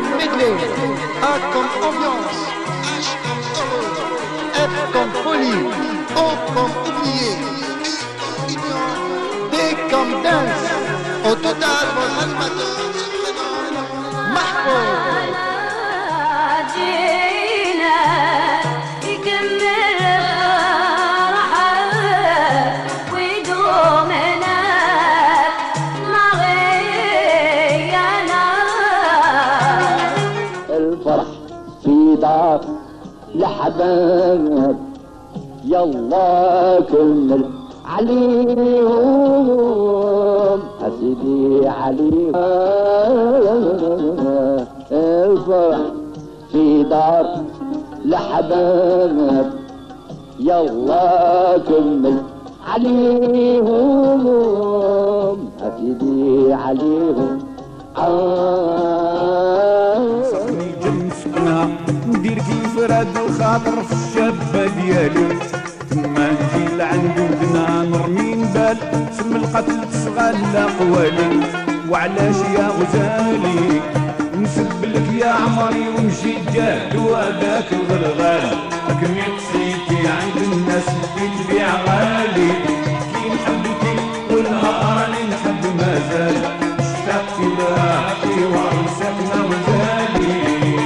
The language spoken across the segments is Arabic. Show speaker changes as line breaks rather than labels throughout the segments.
medley, A comme ambiance, H comme heureux, F comme folie, O comme oublié, U comme union, D comme dance. Au total, votre animateur se prénomme Mahfouz.
الفرح في دار لحباب يلا كمل عليهم أسيدي عليهم الفرح في دار لحباب يلا كمل عليهم أسيدي عليهم
صحني جنسنا ندير كيف راد الخاطر في الشابة ديالي ثم نجي لعند ودنا نرمي نبال سم القتل تشغل قوالي وعلاش يا غزالي نسب لك يا عمري ونجي جاد وهذاك الغلغال لكن قصيتي عند الناس اللي تبيع غالي كي نحبك والنهار اللي نحب مازال اشتقت لك وعرسكنا غزالي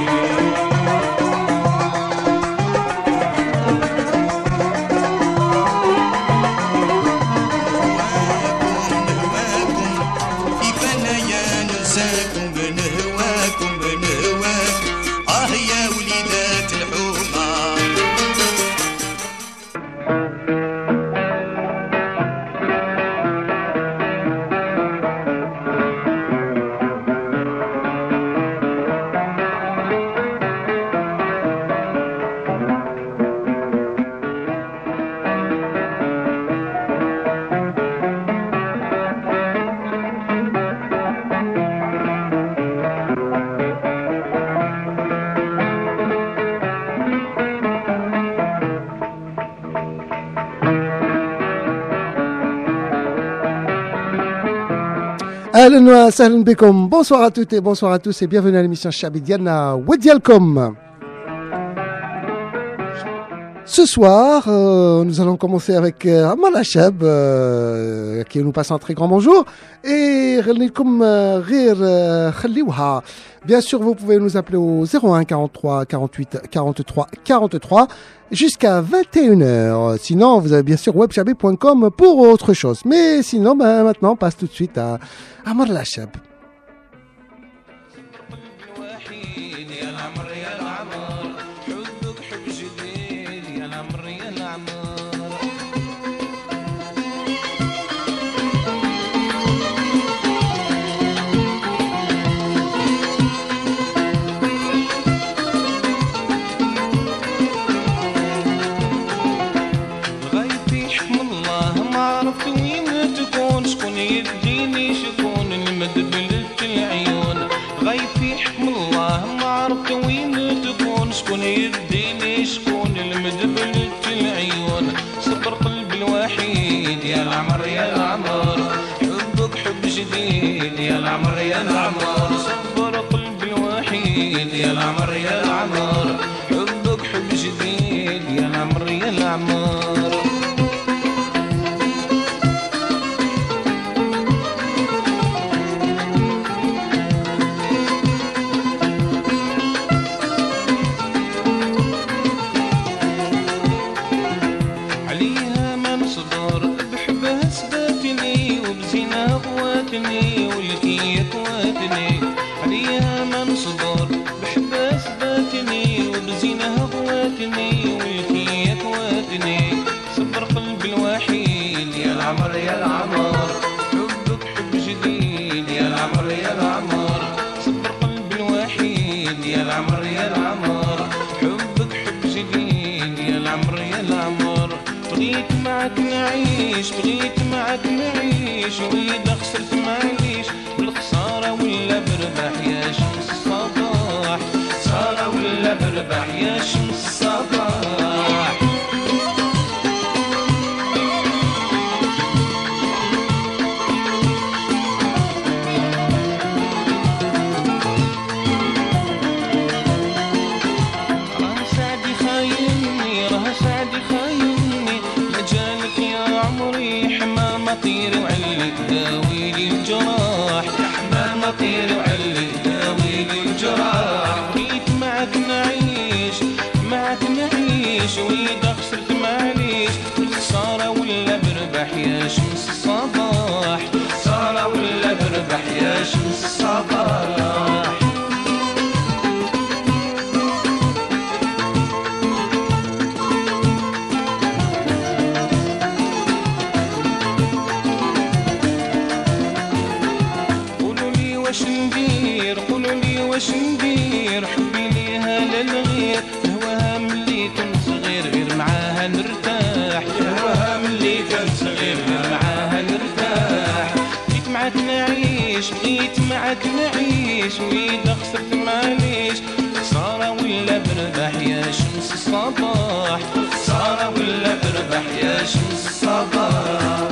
Ahlan wa sahlan bikum. Bonsoir à toutes et bonsoir à tous et bienvenue à l'émission Chabidiana Wedialcom. Ce soir, nous allons commencer avec Amal Achab, qui nous passe un très grand bonjour. Et bien sûr, vous pouvez nous appeler au 01 43 48 43 43 jusqu'à 21h. Sinon, vous avez bien sûr webchabi.com pour autre chose. Mais sinon, maintenant, on passe tout de suite à Amal Achab.
شكون يديني شكون المدبلة العيون صبر قلبي الوحيد يا العمر يا العمر حبك حب جديد يا العمر يا العمر صبر قلبي الوحيد يا العمر يا العمر حبك حب جديد يا العمر يا العمر بغيت معك نعيش وإذا خسرت معليش بالخسارة ولا بربح يا شمس الصباح خسارة ولا بربح يا شمس الصباح واش ندير قولوا لي واش ندير حبي ليها لا الغير هواها ملي كنت صغير غير معاها نرتاح هواها ملي كنت صغير غير معاها نرتاح بغيت معاك نعيش بغيت معاك نعيش وإذا خسرت معليش خسارة ولا بربح يا شمس الصباح خسارة ولا بربح يا شمس الصباح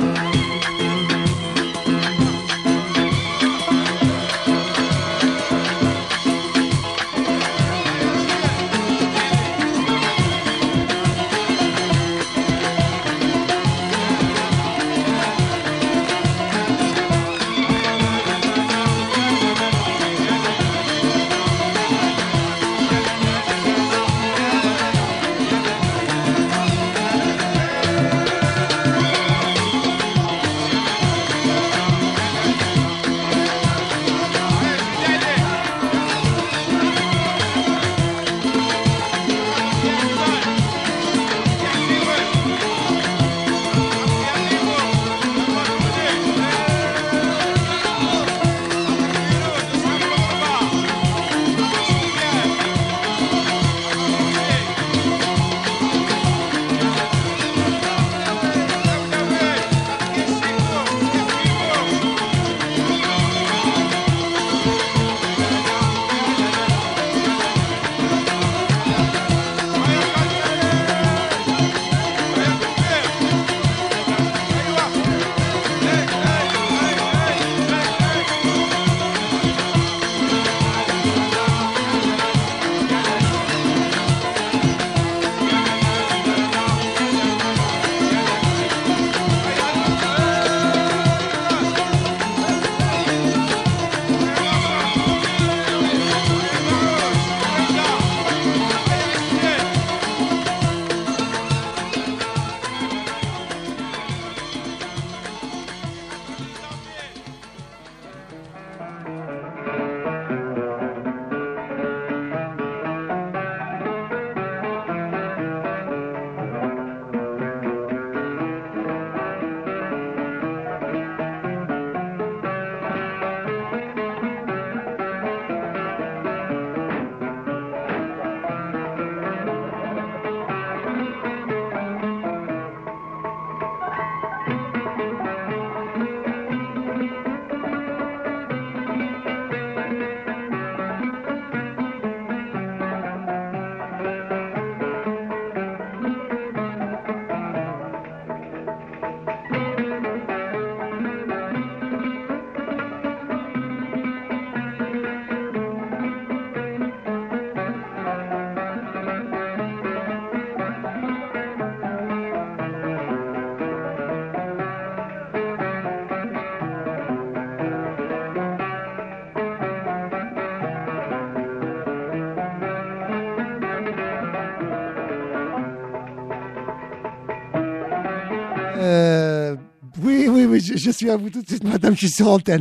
Oui, oui, oui, je suis à vous tout de suite, madame, je suis sur antenne.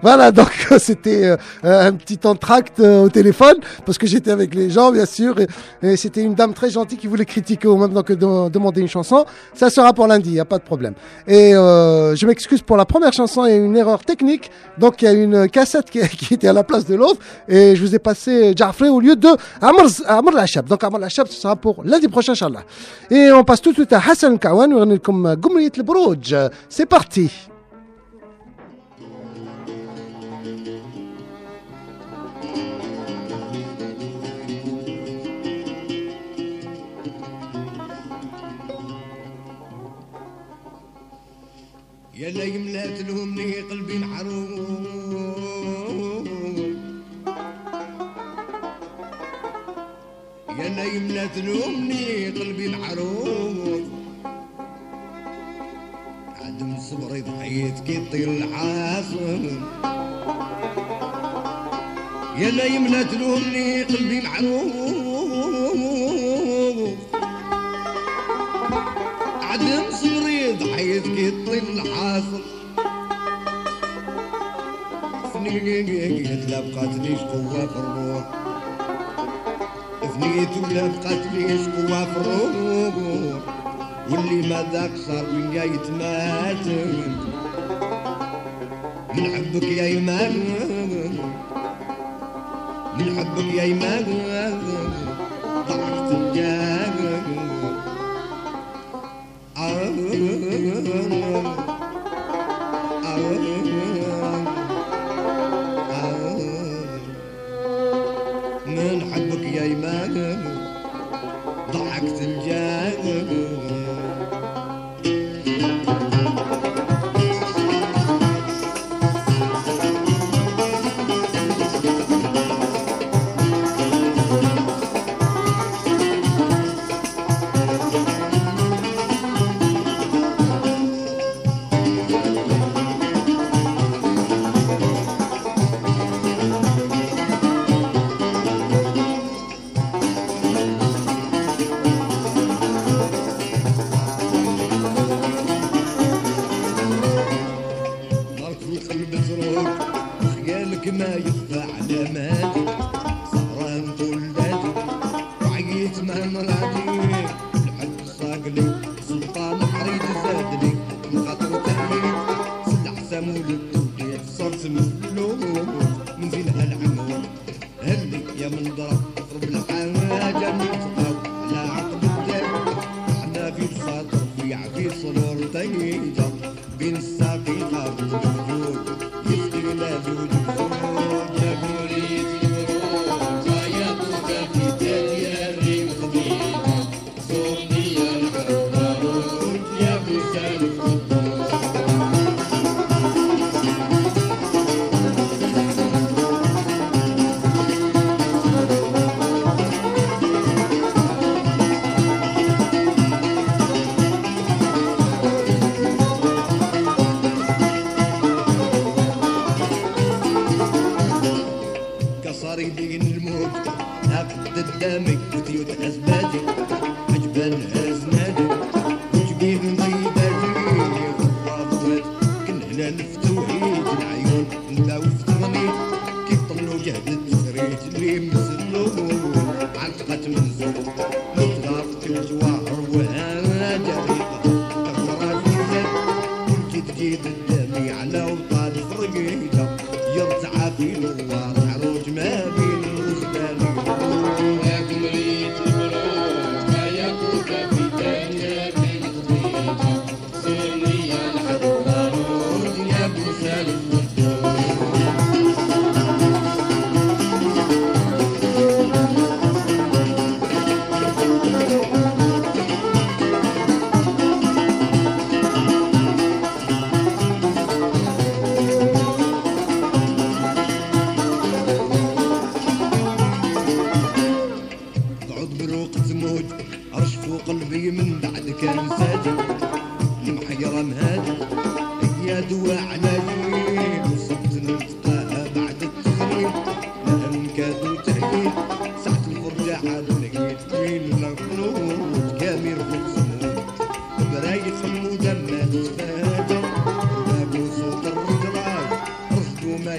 Voilà, donc c'était un petit entracte au téléphone, parce que j'étais avec les gens, bien sûr, et c'était une dame très gentille qui voulait critiquer au même temps que demander une chanson. Ça sera pour lundi, il n'y a pas de problème. Et je m'excuse pour la première chanson, il y a une erreur technique, donc il y a une cassette qui était à la place de l'autre, et je vous ai passé Jafré au lieu de Amr Lachab. Donc Amr Lachab, ce sera pour lundi prochain, Inch'Allah. Et on passe tout de suite à Hassan Kawan, on est comme Goumriyat al-Brouj. C'est parti.
يا لا يملات لهمني قلبي محروم يا لا يملات لهمني قلبي محروم عدم صبري ضحيت كي يطير العاصم يا لا يملات لهمني قلبي محروم عدم صبري ضحيت كي يطير العاصم ثنيت لا بقاتليش قوة في الروح ثنيت ولا بقاتليش قوة في الروح واللي ما ذاك صار من جاي يتماتم من حبك يا إيمان من حبك يا إيمان ضعفت الجاه من حبك يا إيمان ضحكت الجاه ما يخفى على مالي سهران طول ليلي وعييت مع مراتي الحب صاقلي سلطان حريد زادلي من خاطر تهميل سلع سامولي صرت مفلوم من زينها العمود هلي يا من ضرب اضرب الحاجة نتقاو على عقد الدم احنا في الخاطر في عفيف صنور تيجا بين الساقيقة والجود يفتينا زوج بين الموت ناقد قدامك وتيوت أزبادي عجبان أزنادي وجبين ضيباتي خرافات كن هنا نفتوحيت العيون انت وفتغني كيف طلوا جهد التخريج اللي مسلوه علقت من زود نتغاط الجواهر وها جريقة تغرات الزاد كنت تجيب الدمي على وطاد فرقيته يرتعى في نوار عروج ما بين الوجدان يا قمرية البروج ما يكون في دنيا بين خديجة سورني يا الحد ضرور يا ابو سالم والدور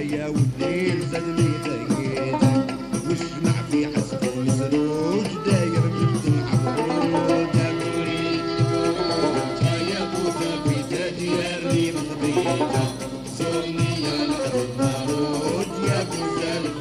يا والليل زادني تهيئة والشمع في حسب المسروج داير بالدمع برود يا مريد يا بوسه في تاجي الريم خبيثه زورني يا الحرود يا بوسه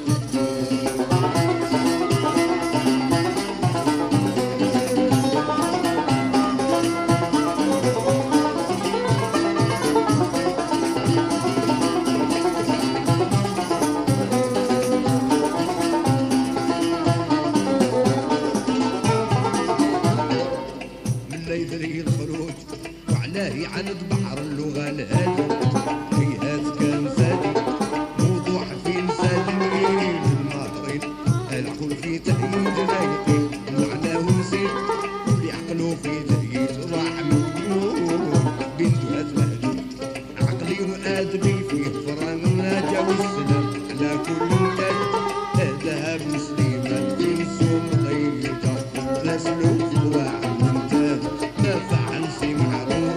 عند بحر اللغة الهادي هيهات كان زادي موضوع في مسالمين الماهرين العقل في تهيج لايقين معناه نسيت اللي عقله في تهيج راح مجنون بنته مهجور عقلي وآدمي فيه فرنا جاو السلام على كل تاج ذهب مسلمة في نسوم ضيقة غسلوا في الواعي ممتاز نافع نسي معروف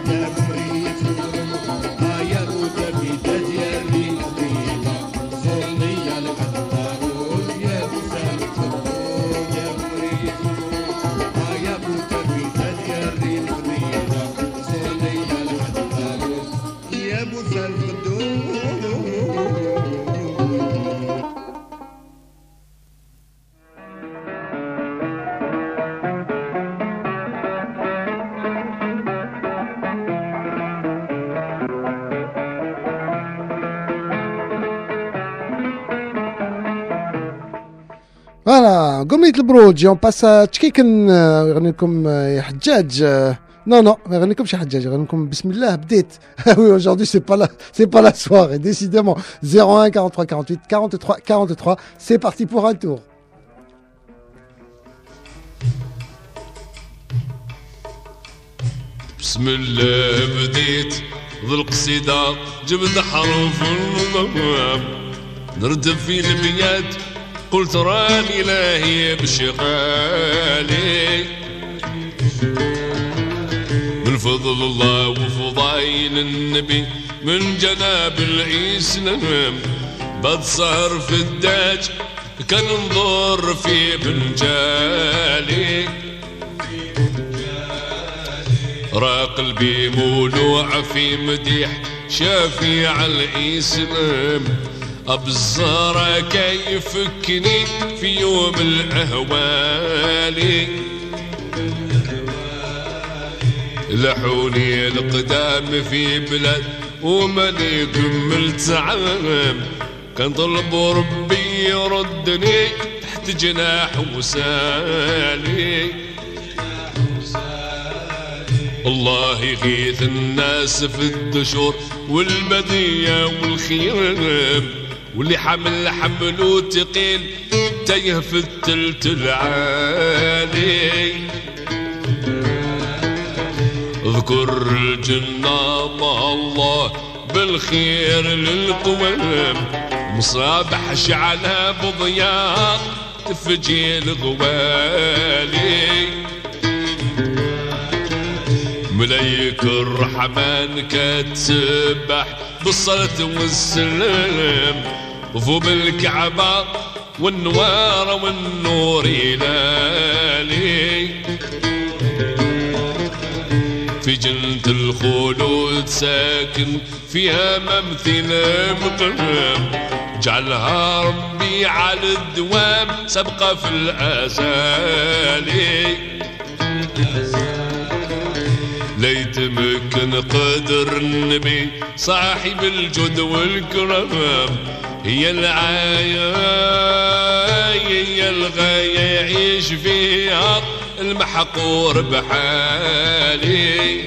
فوالا قمية البروج اون باس تشكيكن يغني لكم يا حجاج نو ما يغني لكمش يا حجاج يغني لكم بسم الله بديت وي اجوردي سي با لا soirée décidément 01 43 48 43 43 c'est parti pour un tour.
بسم الله بديت ذو القصيدة جبت حرف نردف في البيات قلت راني لاهي بشغالي من فضل الله وفضايل النبي من جناب الإسلام بعد سهر في الداج كان نضر في بنجالي را قلبي مولوع في مديح شافيع الإسلام أبزارة كيفكني في يوم الأهوالي لحوني القدام في بلاد وماني كملت عام كان طلب ربي يردني تحت جناح وسالي الله يغيث الناس في الدشور والبدية والخيام واللي حمل حمله تقيل تايه في التلت العالي اذكر الجنة مع الله بالخير للقوام مصابح شعلها بضياء تفجي الغوالي ملايك الرحمن كتسبح بالصلاة والسلام وفوق الكعبة والنوار والنور يلالي في جنة الخلود ساكن فيها ممثل مقام جعلها ربي على الدوام سبقة في الأزالي ليتمكن قدر النبي صاحب الجود والكرم هي العاية هي الغاية يعيش فيها المحقور بحالي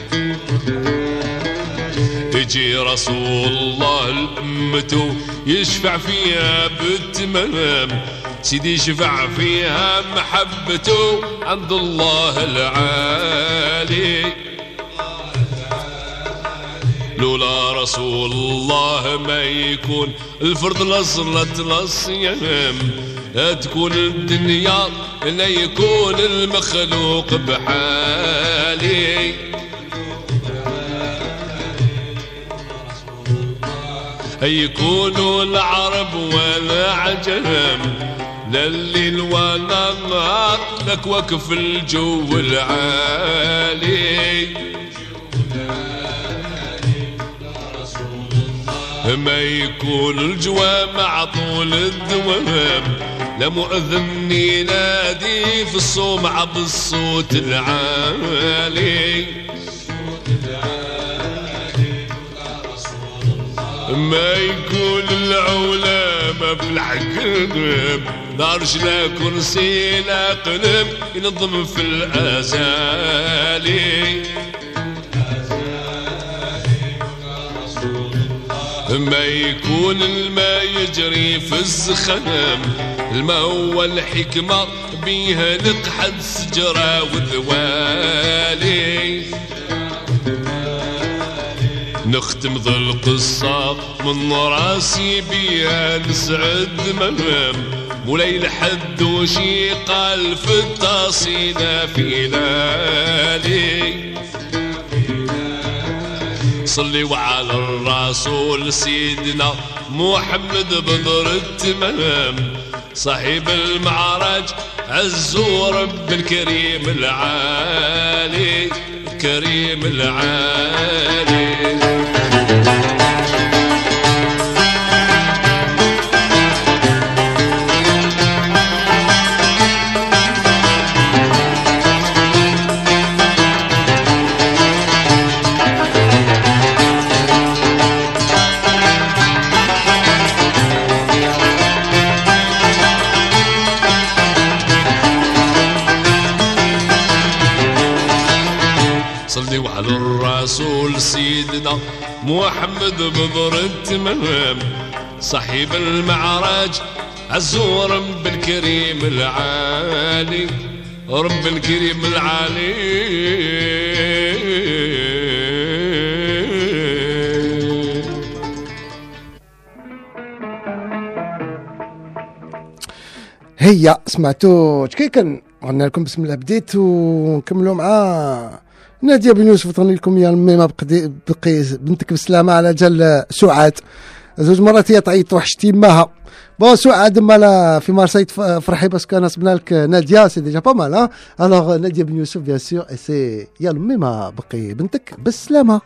يجي رسول الله لأمته يشفع فيها بالتمام سيدي يشفع فيها محبته عند الله العالي لولا رسول الله ما يكون الفرد لصلة للصيام تكون الدنيا لا يكون المخلوق بحالي يكونوا العرب ولا عجم، لا الليل ولا النهار لك وقف الجو العالي. ما يكون الجوامع طول الدوام، لا مؤذن ينادي في الصومعة بالصوت العالي. ما يكون العولمة في الحكم، دارش لا كرسي لا قلم ينظم في الأزالي. ما يكون الماء يجري في الزخم، الماء هو الحكمة بيها نقحد سجرة وذوالي. نختم ذا القصة من راسي بيها نسعد مهام، مولاي الحد وشي قال في التصيدة في لالي. صلي على الرسول سيدنا محمد بدر التمام، صاحب المعراج عزو رب الكريم العالي، الكريم العالي. صلي على الرسول سيدنا محمد بدر التمام، صاحب المعراج عزو رب الكريم العالي، رب الكريم العالي.
هيا سمعتوا كي غنى لكم بسم الله بديت ونكملوا مع نادية بن يوسف. تغني لكم يا امي ما بقي بنتك بالسلامه على جال سعاد. زوج مرات هي تعيط وحشتي ماها بون سعاد مالا في مارسيل فرحي باسكو انا سبنا لك نادية سي ديجا با مال. الوغ نادية بن يوسف بيان سور اي سي يا امي ما بقي بنتك بالسلامه.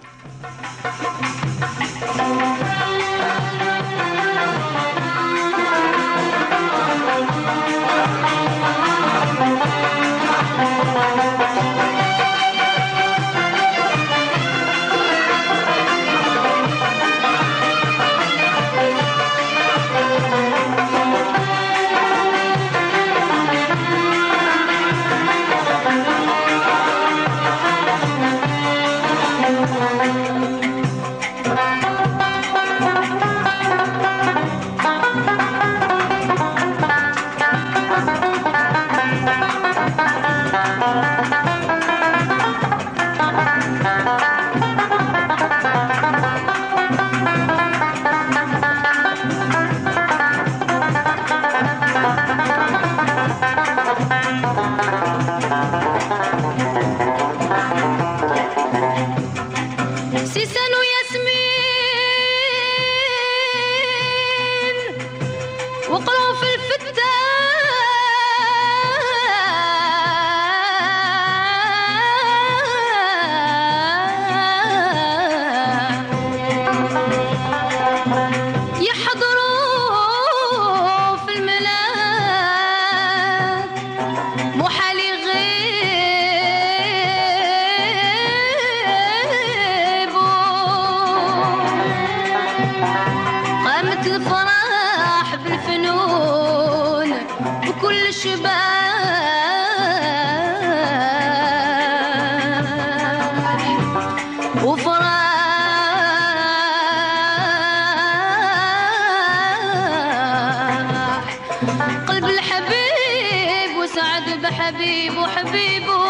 حبيب وحبيبه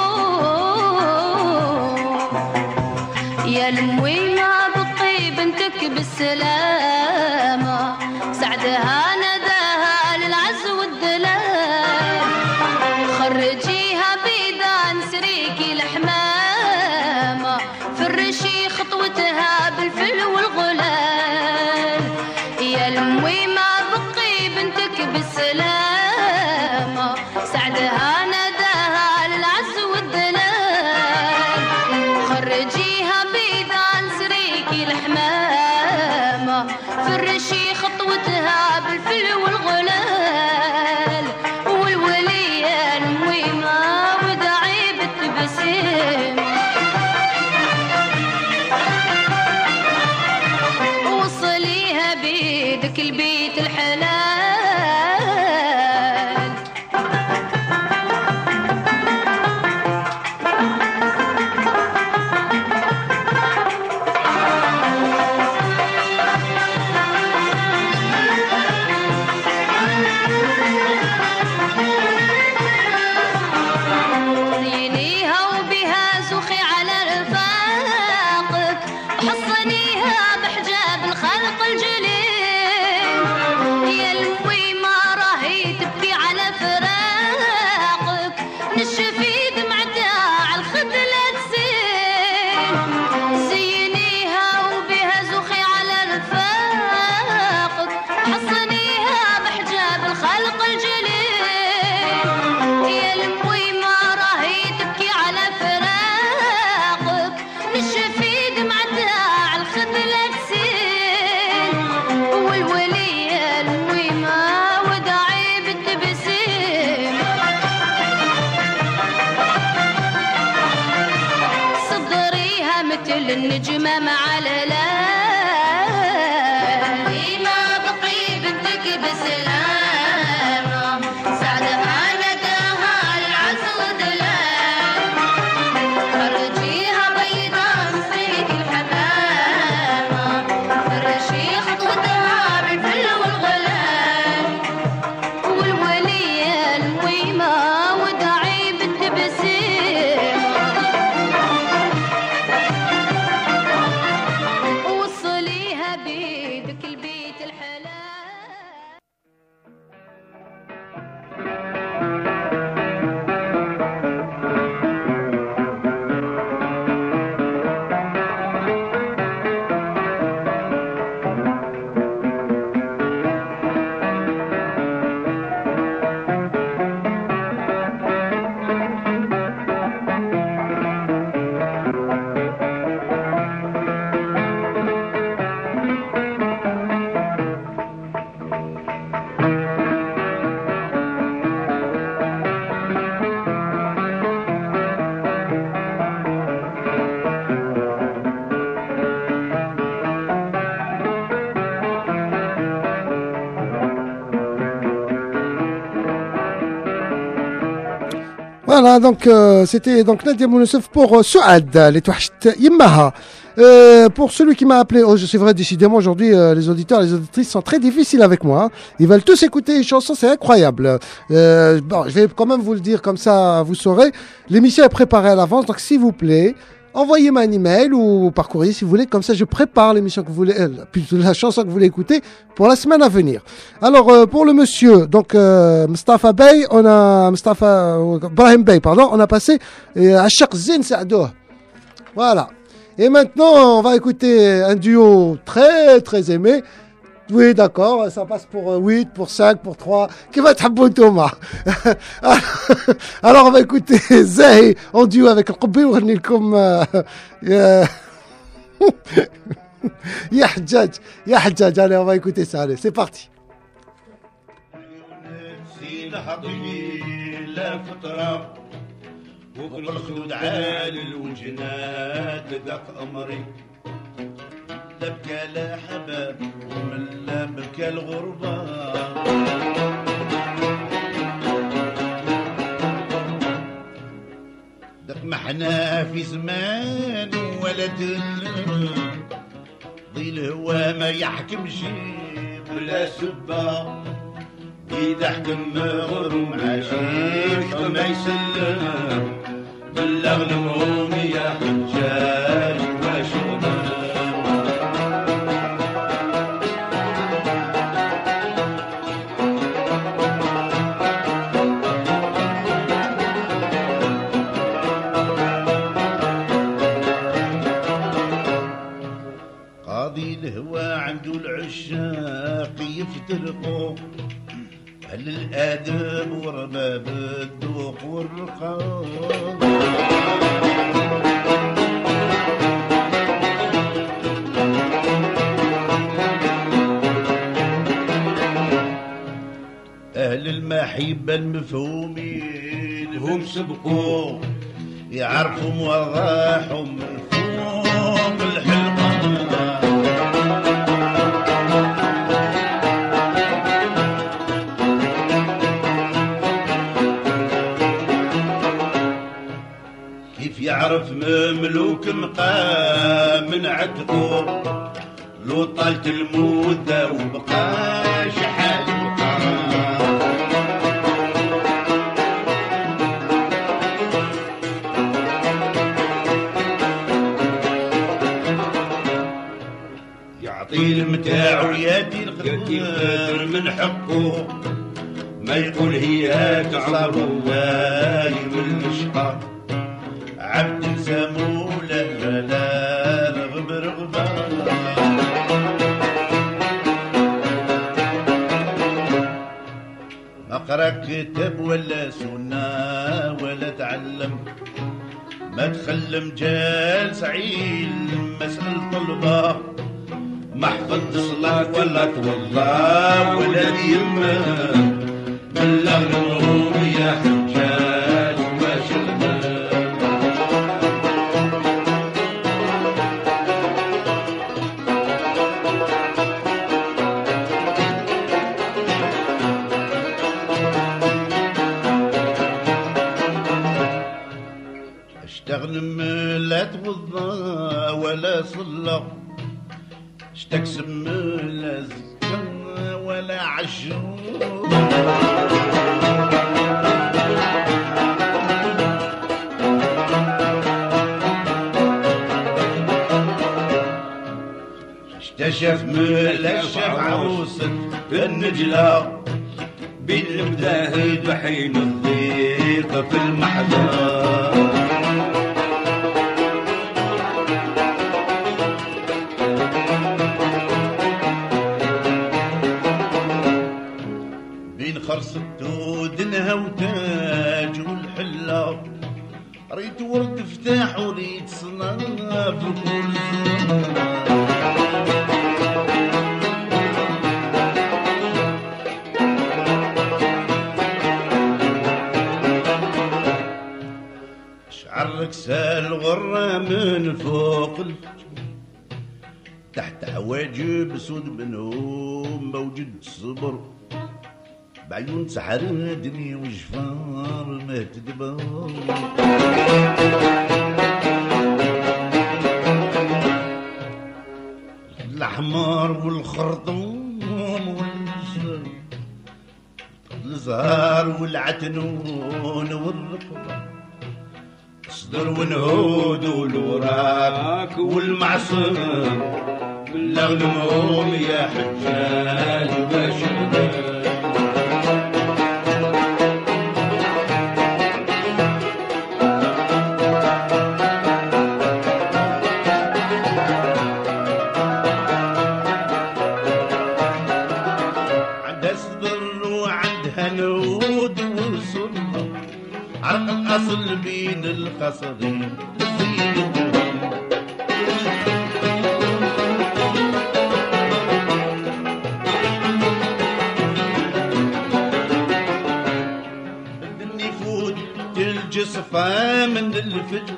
يا الموي ما بقي بنتك بالسلامة سعدها نداها للعز والدلال خرجيها بيدان سريكي الحمامة فرشي خطوتها بالفل والغلال فرشي خطوتها بالفل والغلال والولية المويمة وداعي بالتبسيم وصليها بيدك البيت الحلال زينيها وبها زخي على رفاقك وحصنيها بحجاب الخلق الجليل يا المويمة راهي تبكي على فراقك نشفي دمعتها على الخد لا تسيل زينيها وبها زخي على رفاقك حصنيها بحجاب الخلق الجليل يا المويمة راهي تبكي على فراقك نشفي دمعتها على الخد لا تسيل والولية المويمة وداعي بالتبسيم صدريها مثل النجمة مع الهلال ما بقي بنتك بسلامة سعدها نداها العز ودلال خرجيها بيضا مسيك الحمامة فرشي خطوتها بالفل والغلال والولية المويمة وداعي بالتبسيم وصليها بيدك البيت الحلال
Voilà, donc c'était donc Nadia Mounoussouf pour Souad, les Touachت Yimmaha. Pour celui qui m'a appelé, oh, c'est vrai, décidément aujourd'hui, les auditeurs, les auditrices sont très difficiles avec moi. Hein. Ils veulent tous écouter les chansons, c'est incroyable. Bon, je vais quand même vous le dire comme ça, vous saurez. L'émission est préparée à l'avance, donc s'il vous plaît, envoyez-moi un email ou par courrier si vous voulez, comme ça je prépare l'émission que vous voulez, plutôt la chanson que vous voulez écouter pour la semaine à venir. Alors pour le monsieur, donc Mustafa Bey, on a Mustafa Brahim Bey, pardon, on a passé Ashaq Zin Saadouh. Voilà. Et maintenant on va écouter un duo très très aimé. Oui, d'accord, ça passe pour 8, pour 5, pour 3. Qui va être Thomas? Alors, on va écouter Zahi en duo avec Al-Qubbi ou comme Ya Hajjaj. Allez, on va écouter ça. Allez, c'est parti.
بكى لا حباب ومن لا بكى الغربة دق ما احنا في زمان ولدنا ضي الهوى ما يحكمش بلا سبة إذا حكم غرم عشيق ما يسلم بلغ المروم يا حجاج وشغبان الهوى عنده العشاق يفترقوا هل الادب ورباب الذوق والرقاق المحبة المفهومين هم سبقوا يعرفوا مواضعهم من فوق الحلقة. كيف يعرف مملوك مقام من عتقه لو طالت المدة وبقى شحال يعطي المتاع وياتي القدر من حقه ما يقول هي تعبر واي من الشقا عبد سمو لا لا رغب رغبة ما قرا كتاب ولا سنة ولا تعلم ما تخلم جالس عيل مسألة طلبة ما حفظ صلاة ولا تولى ولا يما من لغنهم يا حجاج ما شغل اشتغل لا توضى ولا صلى اشتكسب لا زكا ولا عشو اشتشف لا شاف عروسة النجلة بين المداهد وحين الضيق في المحضر خرص ودنها وتاج والحلة ريت ورد فتاح وريت صناف وكل شعرك سال غرة من فوق تحت حواجب سود منهم موجود صبر بعيون سحرتني وجفار ما تدبر الأحمر والخرطوم والزهر والعتنون والرقبة صدر ونهود والوراك والمعصم لغنمهم يا حجاج باشا الأصل بين القصرين بدني فوت الجصفة من الفجر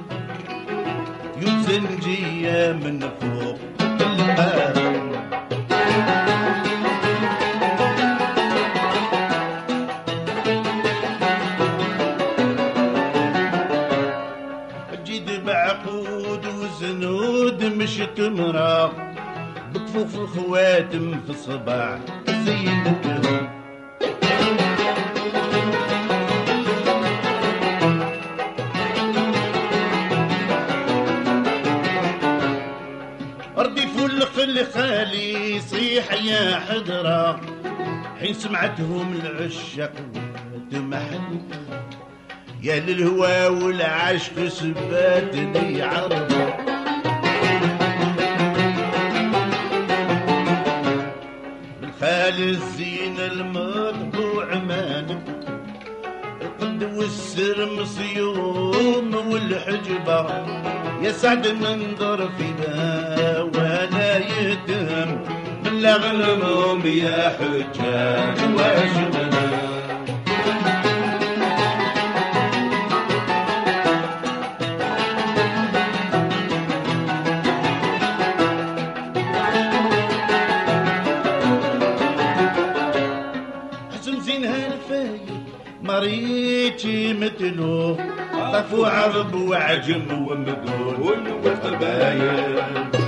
يوزنجية من فوق القارب مش تمرة بكفوف الخواتم في الصباح زينتهم أرضي فلق الخالي يصيح يا حضرة حين سمعتهم العشاق تمحن يا للهوى والعشق سباتني عرضة خالي الزين المطبوع مالك القد والسر مصيوم والحجبة يا سعد منظر فينا ولا يتم من لغنمهم يا حجاج واشغنا ريتي مثلو طفو عرب وعجم ومدول وقبايل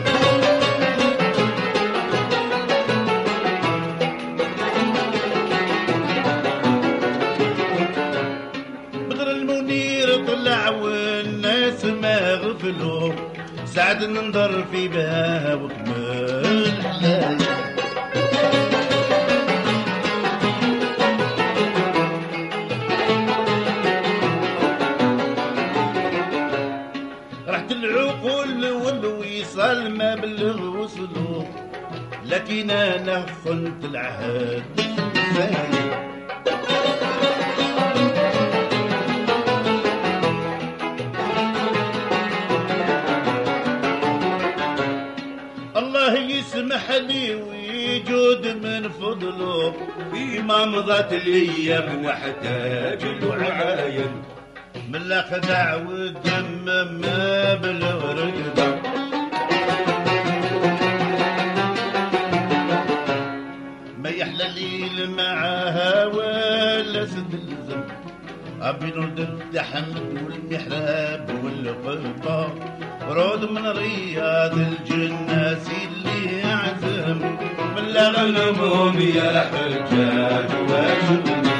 بدر المنير طلع والناس ما غفلوا سعد ننظر في بها وكمل حلايا رحت العقول والوصال ما بلغ وصلوا لكن انا خنت العهد زايد الله يسمح لي ويجود من فضله فيما مضت الايام واحتاج الوعاين من لا خدع والدم ما بلغ رقبه ما يحلى ليل معاها ولا سد الزم ابي نرد التحمد والمحراب والقربه رود من رياض الجناس اللي عزم من لا غنمهم يا حجاج واشمنا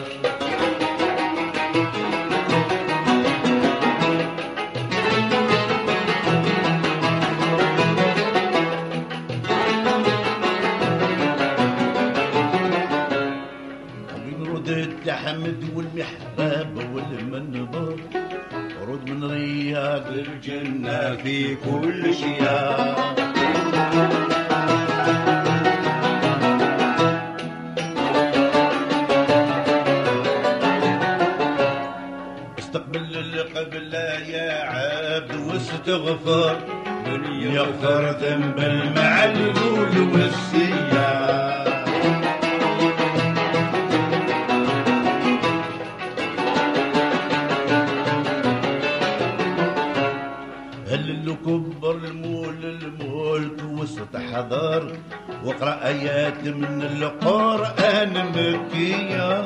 التحمد والمحراب والمنبر ورود من رياض الجنة في كل شيء استقبل القبلة يا عبد واستغفر من يغفر ذنب المعلول والسيار كبر الملك وسط حضر واقرا ايات من القران مكيه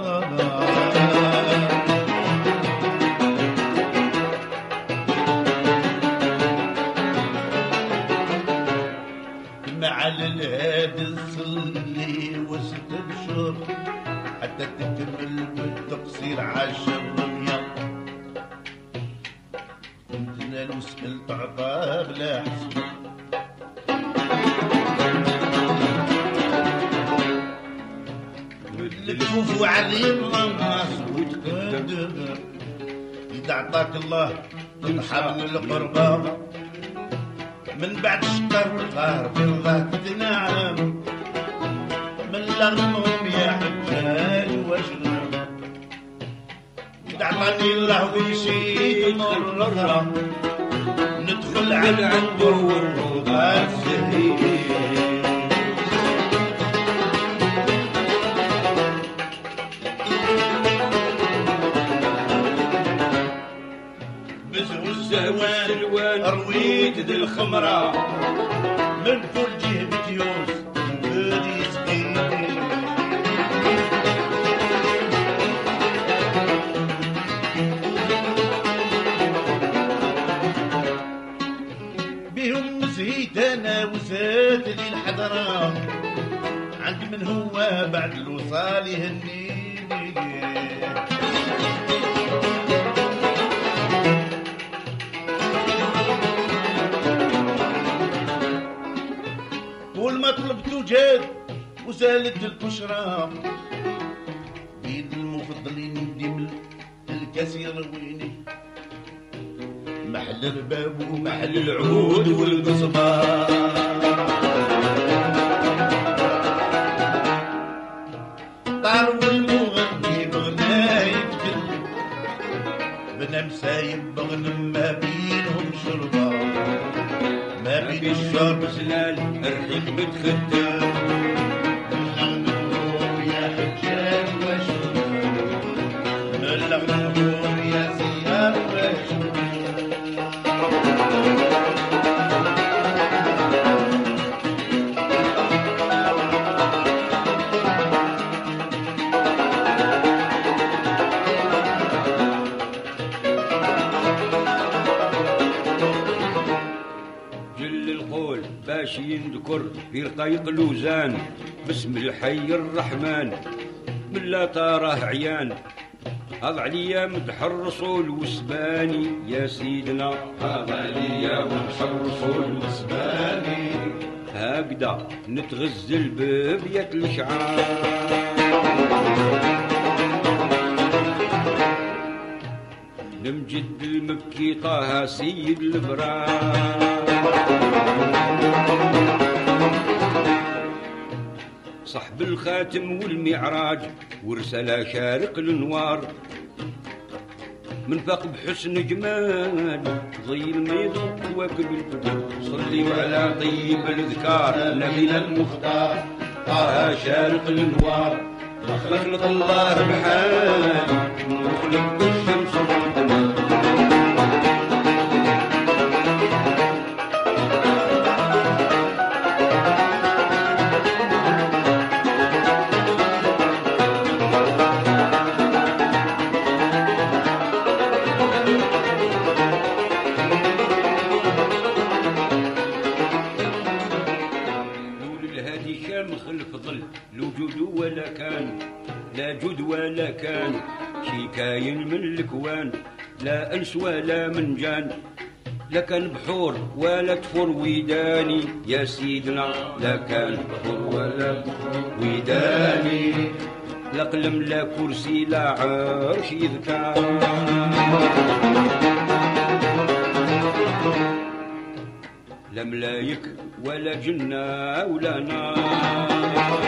مع الهادي صلي واستبشر حتى تكمل بالتقصير عشر رميه وسألت عطاب لا حسن الكفو عليم الناس وتقدر إذا عطاك الله تنحب القربة من بعد شكر القهر في رضاك تنعم من لغمهم يا حجاج واشغل إذا عطاني الله ومشيت مرة ندخل على عنده والروضة الزهير بزو الزهوان رويت ذي الخمرة من كل جهة بتيوس بدي سقيني نسيت انا وسات لي الحضره عند من هو بعد الوصال يهنيني والما طلبت جاد وسالت الكشرة بيد المفضلين ديم الكاس يرويني محل الباب ومحل العود والقصبة طار والمغني بغنى يتكلم بنا مسايب بغنم ما بينهم شربة ما بين الشرب سلال الريح متخدم نلغنهم يا حجاج واشرب نلغنهم يا سيار واشرب
ينذكر في رقايق لوزان باسم الحي الرحمن من لا تراه عيان. هذا عليا مدح الرسول وسباني يا سيدنا، هذا عليا مدح الرسول وسباني. هكذا نتغزل ببيت الشعار نمجد المبكي طه سيد البرار. صحب الخاتم والمعراج ورسالة شارق الانوار من فاق بحسن جمال ظل ما يذوق واكب الفجر. صلي على طيب الاذكار نبينا المختار طه شارق الانوار. خلق الله بحال وخلق الشمس والقمر. لا جود ولا كان شي كاين من الكوان. لا انس ولا منجان لا كان بحور ولا تفور ويداني يا سيدنا. لا كان بحور ولا تفور ويداني. لا قلم لا كرسي لا عرش يذكر. لا ملايك ولا جنة ولا نار.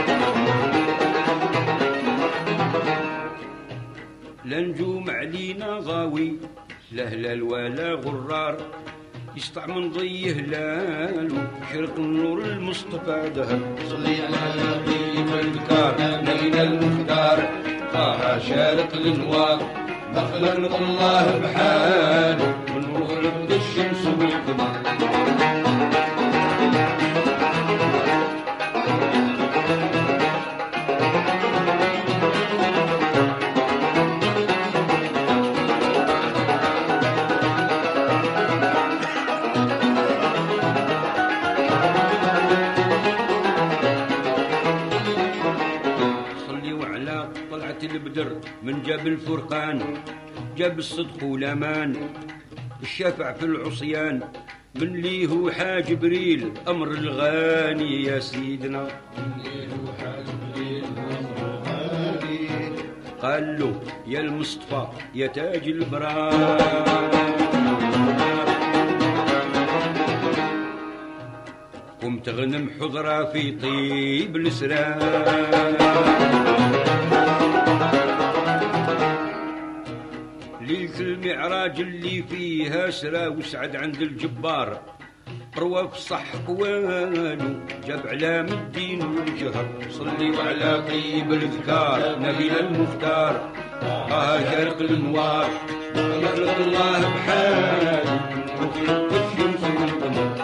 لا نجوم علينا ضاوي لا هلال ولا غرار. يسطع من ضي هلال شرق النور المصطفى ذهب. صلي على طيب الذكار نبينا المختار طه شارق الانوار. مخلق الله بحاله من مغرب الشمس والقمر. البدر من جاب الفرقان جاب الصدق والامان. الشافع في العصيان من ليه هو حاج جبريل امر الغاني يا سيدنا. من ليه هو حاج جبريل امر الغاني. قال له يا المصطفى يا تاج البرار قم تغنم حضرة في طيب الاسرار. ليلة المعراج اللي فيها سرا وسعد عند الجبار. روى في صح قوالو جاب علام الدين والجهر. صلي على طيب الاذكار نبينا المختار طه شارق الانوار. مخلق الله بحاله وخلق الشمس والقمر.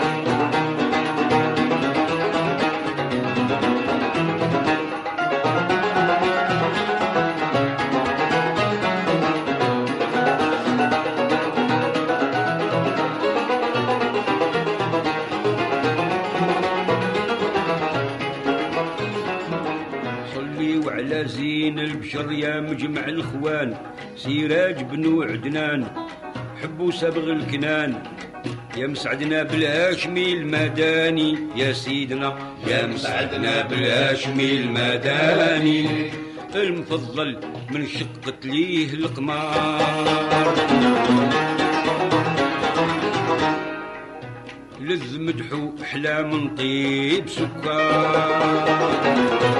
زين البشر يا مجمع الخوان. سراج بن عدنان حبوا سبغ الكنان. يا مسعدنا بالهاشمي المداني يا سيدنا. يا مسعدنا بالهاشمي المداني. المفضل من شقت ليه القمار. لذ مدحو احلى من طيب سكر.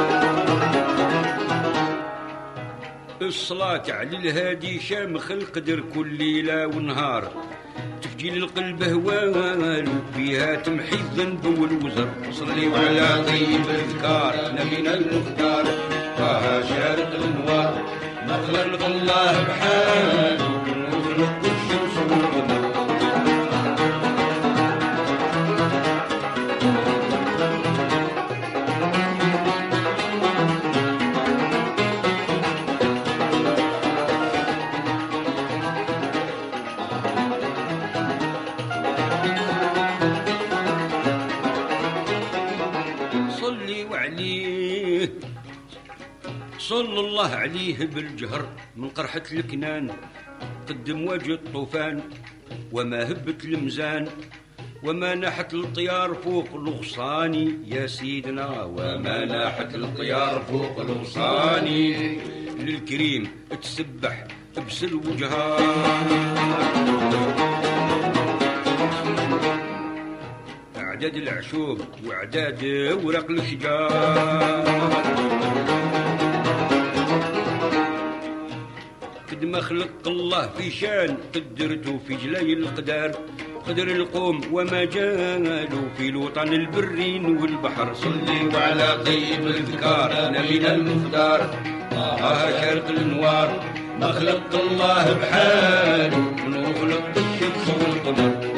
الصلاة على الهادي شامخ القدر كل ليلة ونهار. تفجيل القلب هوال فيها تمحي الذنب والوزر. صلي على طيب الاذكار نبينا المختار طه شارق الانوار. مخلق الله بحاله وخلق الشمس والقمر. وعليه صلى الله عليه بالجهر من قرحة الكنان قدم وجه الطوفان وما هبت الميزان وما ناحت الطيار فوق الغصان يا سيدنا وما ناحت الطيار فوق الغصان للكريم تسبح بسل وجهها اعداد العشوب واعداد ورق الشجار قد ما خلق الله في شان قدرته في جلاي القدار قدر القوم وما جالوا في الوطن البرين والبحر صلي وعلى طيب الذكار نبينا المختار شارق الانوار ما خلق الله بحاله من خلق الشمس والقمر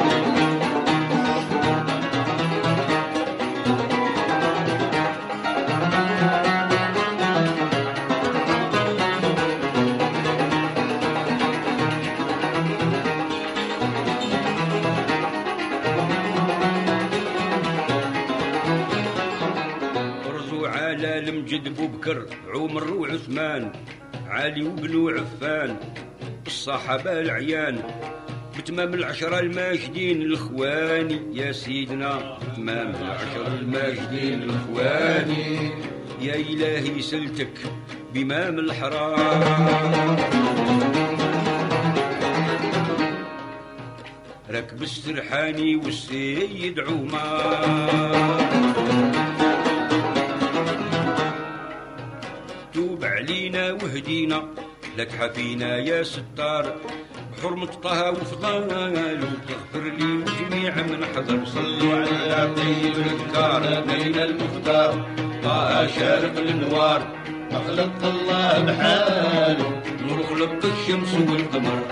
المجد بوبكر عمر وعثمان علي وبنو عفان الصحابة العيان بتمام العشرة الماجدين الإخواني يا سيدنا بتمام العشرة الماجدين الإخواني يا إلهي سلتك بإمام الحرام ركب السرحاني والسيد عمر توب علينا وهدينا لا تحافينا يا ستار بحرمة طه وفضال وتغفر لي وجميع من حضر صلوا على طيب الذكار نبينا المختار طه شارق الانوار مخلق الله بحاله نور خلق الشمس والقمر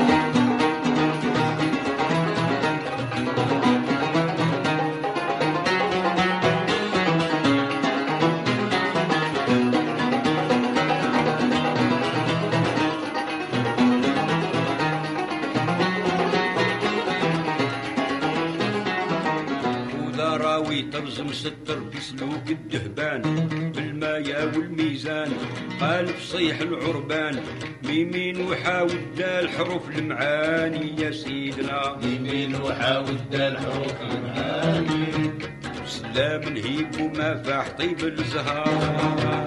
طرز مستر بسلوك الدهبان بالمايا والميزان قال بصيح العربان بيمين وحاول دال حروف المعاني يا سيدنا بيمين وحاول دال حروف المعاني سلام نهيب وما فاح طيب الزهار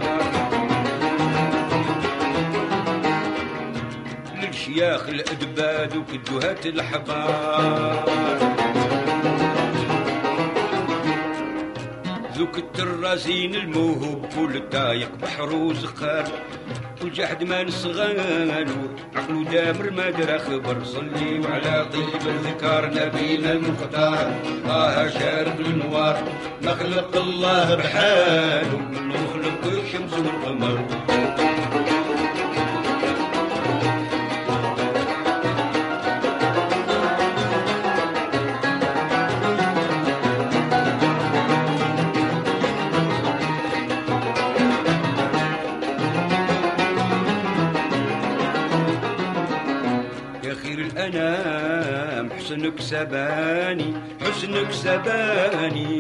للشياخ الأدباد وكدوهات الحبار ذوك الترازين الموهوب كل الدايق بحر وزخار والجحد ما نصغالو عقلو دامر ما درا خبر صلي وعلى طيب الذكار نبينا المختار شارق الانوار مخلق الله بحاله نخلق الشمس والقمر الأنام حسنك سباني حسنك سباني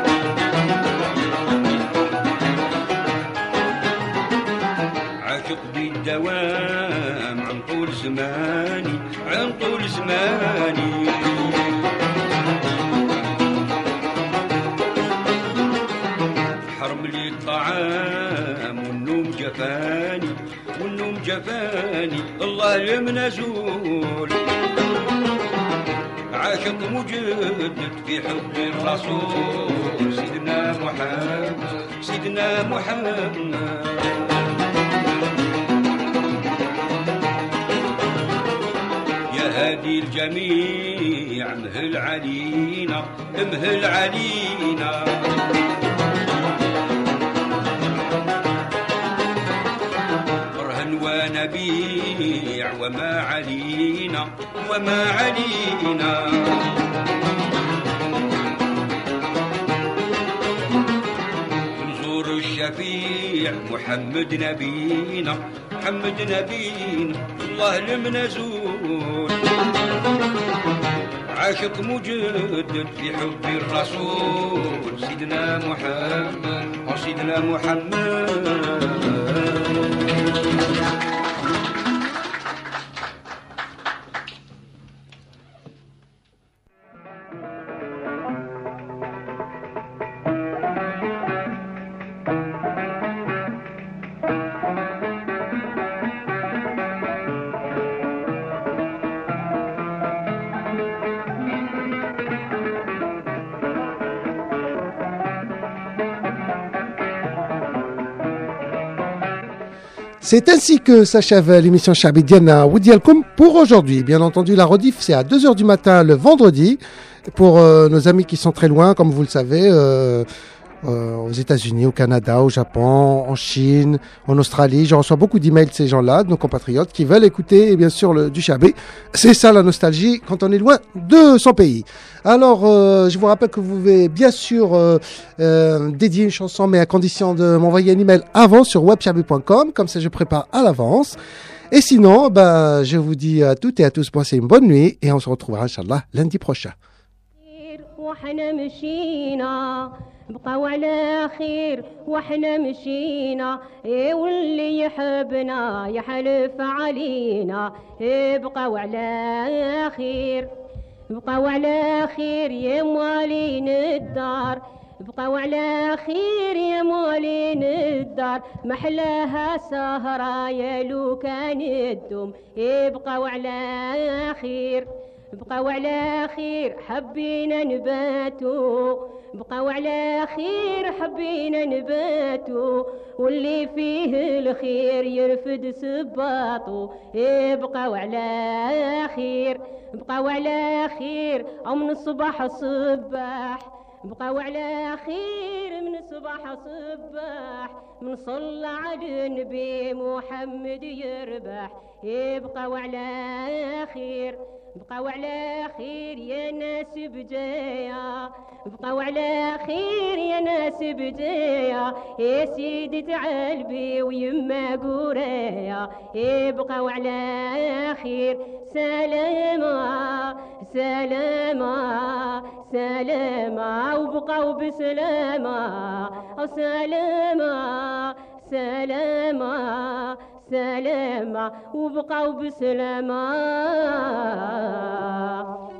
عاشق بالدوام عن طول زماني عن طول زماني حرم لي الطعام والنوم جفاني والنوم جفاني الله المنزول عاشق مجدد في حب الرسول سيدنا محمد سيدنا محمد يا هادي الجميع مهل علينا مهل علينا ونبيع وما علينا وما علينا نزور الشفيع محمد نبينا محمد نبينا الله المنزول عاشق مجدد في حب الرسول سيدنا محمد وسيدنا محمد.
C'est ainsi que s'achève l'émission Chabidiana Woudialkoum pour aujourd'hui. Bien entendu, la rediff, c'est à 2h du matin le vendredi. Pour nos amis qui sont très loin, comme vous le savez, aux États-Unis, au Canada, au Japon, en Chine, en Australie. Je reçois beaucoup d'emails de ces gens-là, de nos compatriotes, qui veulent écouter, bien sûr, du Chabé. C'est ça la nostalgie quand on est loin de son pays. Alors, je vous rappelle que vous pouvez bien sûr dédier une chanson, mais à condition de m'envoyer un email avant sur webchabé.com. Comme ça, je prépare à l'avance. Et sinon, je vous dis à toutes et à tous, passez une bonne nuit et on se retrouvera, Inch'Allah, lundi prochain.
بقى على خير واحنا مشينا واللي يحبنا يحلف علينا بقى على خير بقى على خير يا موالين الدار بقى على خير يا موالين الدار محلاها سهرة يا لو كان الدم بقى على خير بقى على خير حبينا نباتو بقى على خير حبينا نباتو واللي فيه الخير يرفد سباطو بقى على خير بقى على خير او من الصباح صباح بقى على خير من الصباح صباح من صلى على النبي محمد يربح يبقى على خير بقى على خير يا ناس بجايا بقى على خير يا ناس بجايا يا سيدي تعالبي ويما قرايا بقى على خير سلامة سلامة سلامة وبقوا بسلامة سلامة سلامة سلامة وبقوا بسلامة